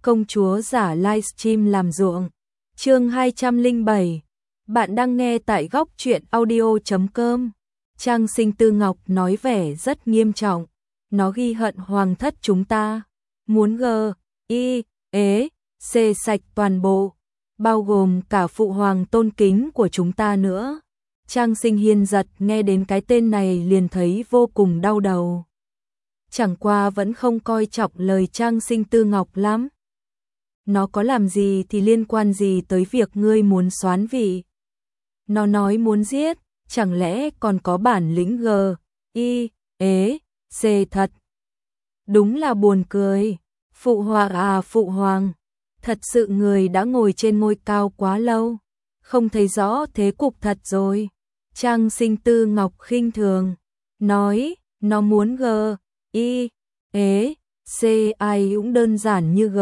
công chúa giả livestream làm ruộng. Chương 207. Bạn đang nghe tại góc truyện audio.com. Trang Sinh Tư Ngọc nói vẻ rất nghiêm trọng. Nó ghi hận hoàng thất chúng ta. Muốn xê sạch toàn bộ, bao gồm cả phụ hoàng tôn kính của chúng ta nữa. Trang Sinh Hiên giật nghe đến cái tên này liền thấy vô cùng đau đầu. Chẳng qua vẫn không coi trọng lời Trang Sinh Tư Ngọc lắm. Nó có làm gì thì liên quan gì tới việc ngươi muốn soán vị. Nó nói muốn giết, chẳng lẽ còn có bản lĩnh xê thật. Đúng là buồn cười. Phụ hoàng à phụ hoàng, thật sự người đã ngồi trên ngôi cao quá lâu, không thấy rõ thế cục thật rồi. Trang Sinh Tư Ngọc khinh thường, nói, nó muốn xê ai cũng đơn giản như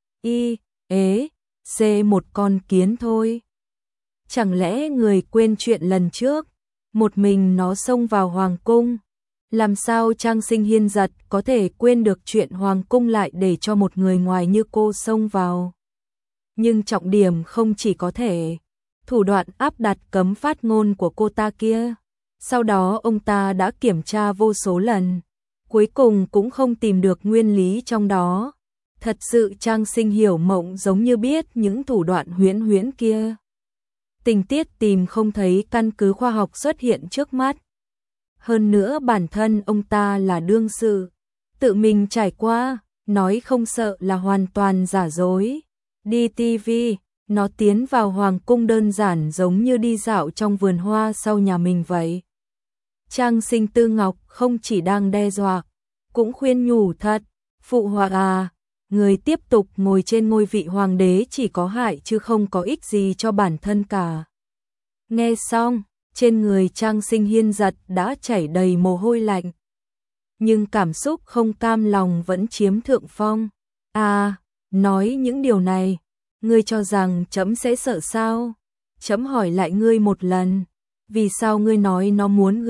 xê một con kiến thôi. Chẳng lẽ người quên chuyện lần trước, một mình nó xông vào hoàng cung? Làm sao Trang Sinh Hiên giật có thể quên được chuyện hoàng cung lại để cho một người ngoài như cô xông vào? Nhưng trọng điểm không chỉ có thể thủ đoạn áp đặt cấm phát ngôn của cô ta kia. Sau đó ông ta đã kiểm tra vô số lần, cuối cùng cũng không tìm được nguyên lý trong đó. Thật sự Trang Sinh hiểu mộng giống như biết những thủ đoạn huyễn huyễn kia. Tình tiết tìm không thấy căn cứ khoa học xuất hiện trước mắt. Hơn nữa bản thân ông ta là đương sự, tự mình trải qua, nói không sợ là hoàn toàn giả dối. Đi TV, nó tiến vào hoàng cung đơn giản giống như đi dạo trong vườn hoa sau nhà mình vậy. Trang Sinh Tư Ngọc không chỉ đang đe dọa, cũng khuyên nhủ thật, phụ hoàng à, người tiếp tục ngồi trên ngôi vị hoàng đế chỉ có hại chứ không có ích gì cho bản thân cả. Nghe xong, trên người Trang Sinh Hiên giật đã chảy đầy mồ hôi lạnh. Nhưng cảm xúc không cam lòng vẫn chiếm thượng phong. À, nói những điều này, ngươi cho rằng trẫm sẽ sợ sao? Trẫm hỏi lại ngươi một lần, vì sao ngươi nói nó muốn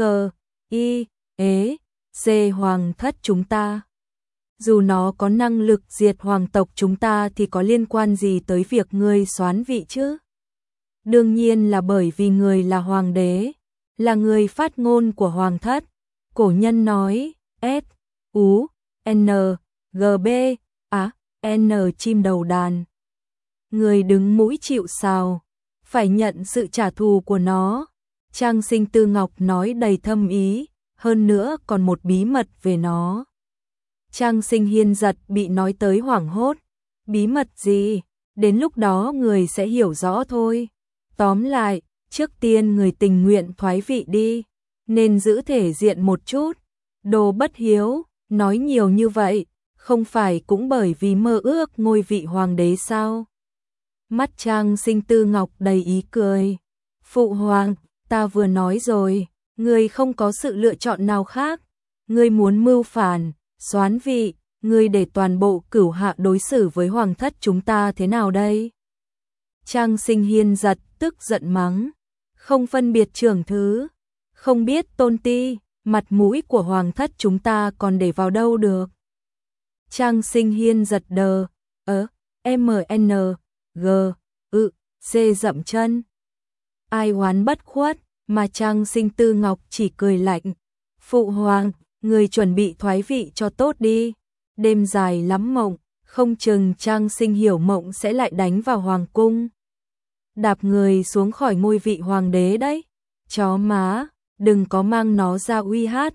xê hoàng thất chúng ta? Dù nó có năng lực diệt hoàng tộc chúng ta thì có liên quan gì tới việc ngươi soán vị chứ? Đương nhiên là bởi vì người là hoàng đế, là người phát ngôn của hoàng thất. Cổ nhân nói, N chim đầu đàn. Người đứng mũi chịu sào, phải nhận sự trả thù của nó. Trang Sinh Tư Ngọc nói đầy thâm ý, hơn nữa còn một bí mật về nó. Trang Sinh Hiên giật bị nói tới hoảng hốt. Bí mật gì? Đến lúc đó người sẽ hiểu rõ thôi. Tóm lại, trước tiên người tình nguyện thoái vị đi, nên giữ thể diện một chút. Đồ bất hiếu, nói nhiều như vậy, không phải cũng bởi vì mơ ước ngôi vị hoàng đế sao? Mắt Trang Sinh Tư Ngọc đầy ý cười. Phụ hoàng, ta vừa nói rồi, người không có sự lựa chọn nào khác. Người muốn mưu phản, soán vị, người để toàn bộ cửu hạ đối xử với hoàng thất chúng ta thế nào đây? Trang Sinh Hiên giật tức giận mắng, không phân biệt trưởng thứ, không biết tôn ti, mặt mũi của hoàng thất chúng ta còn để vào đâu được. Trang Sinh Hiên giật C dậm chân. Ai oán bất khuất, mà Trang Sinh Tư Ngọc chỉ cười lạnh. Phụ hoàng, người chuẩn bị thoái vị cho tốt đi. Đêm dài lắm mộng, không chừng Trang Sinh hiểu mộng sẽ lại đánh vào hoàng cung. Đạp người xuống khỏi ngôi vị hoàng đế đấy. Chó má, đừng có mang nó ra uy hát.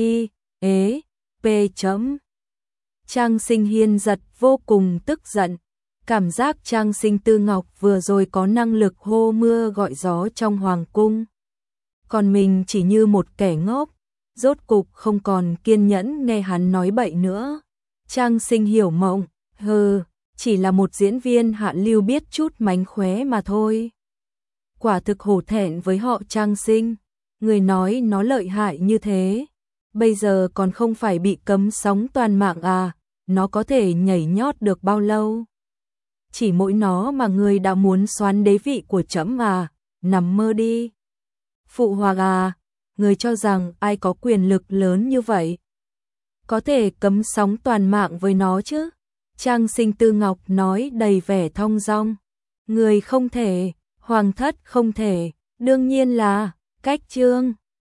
Trang Sinh Hiên giật vô cùng tức giận. Cảm giác Trang Sinh Tư Ngọc vừa rồi có năng lực hô mưa gọi gió trong hoàng cung. Còn mình chỉ như một kẻ ngốc, rốt cục không còn kiên nhẫn nghe hắn nói bậy nữa. Trang Sinh hiểu mộng, chỉ là một diễn viên hạ lưu biết chút mánh khóe mà thôi. Quả thực hổ thẹn với họ Trang Sinh, người nói nó lợi hại như thế. Bây giờ còn không phải bị cấm sóng toàn mạng à, nó có thể nhảy nhót được bao lâu? Chỉ mỗi nó mà người đã muốn soán đế vị của trẫm à, nằm mơ đi. Phụ hoàng à, người cho rằng ai có quyền lực lớn như vậy? Có thể cấm sóng toàn mạng với nó chứ? Trang Sinh Tư Ngọc nói đầy vẻ thong dong. Người không thể, hoàng thất không thể, đương nhiên là, cách trương.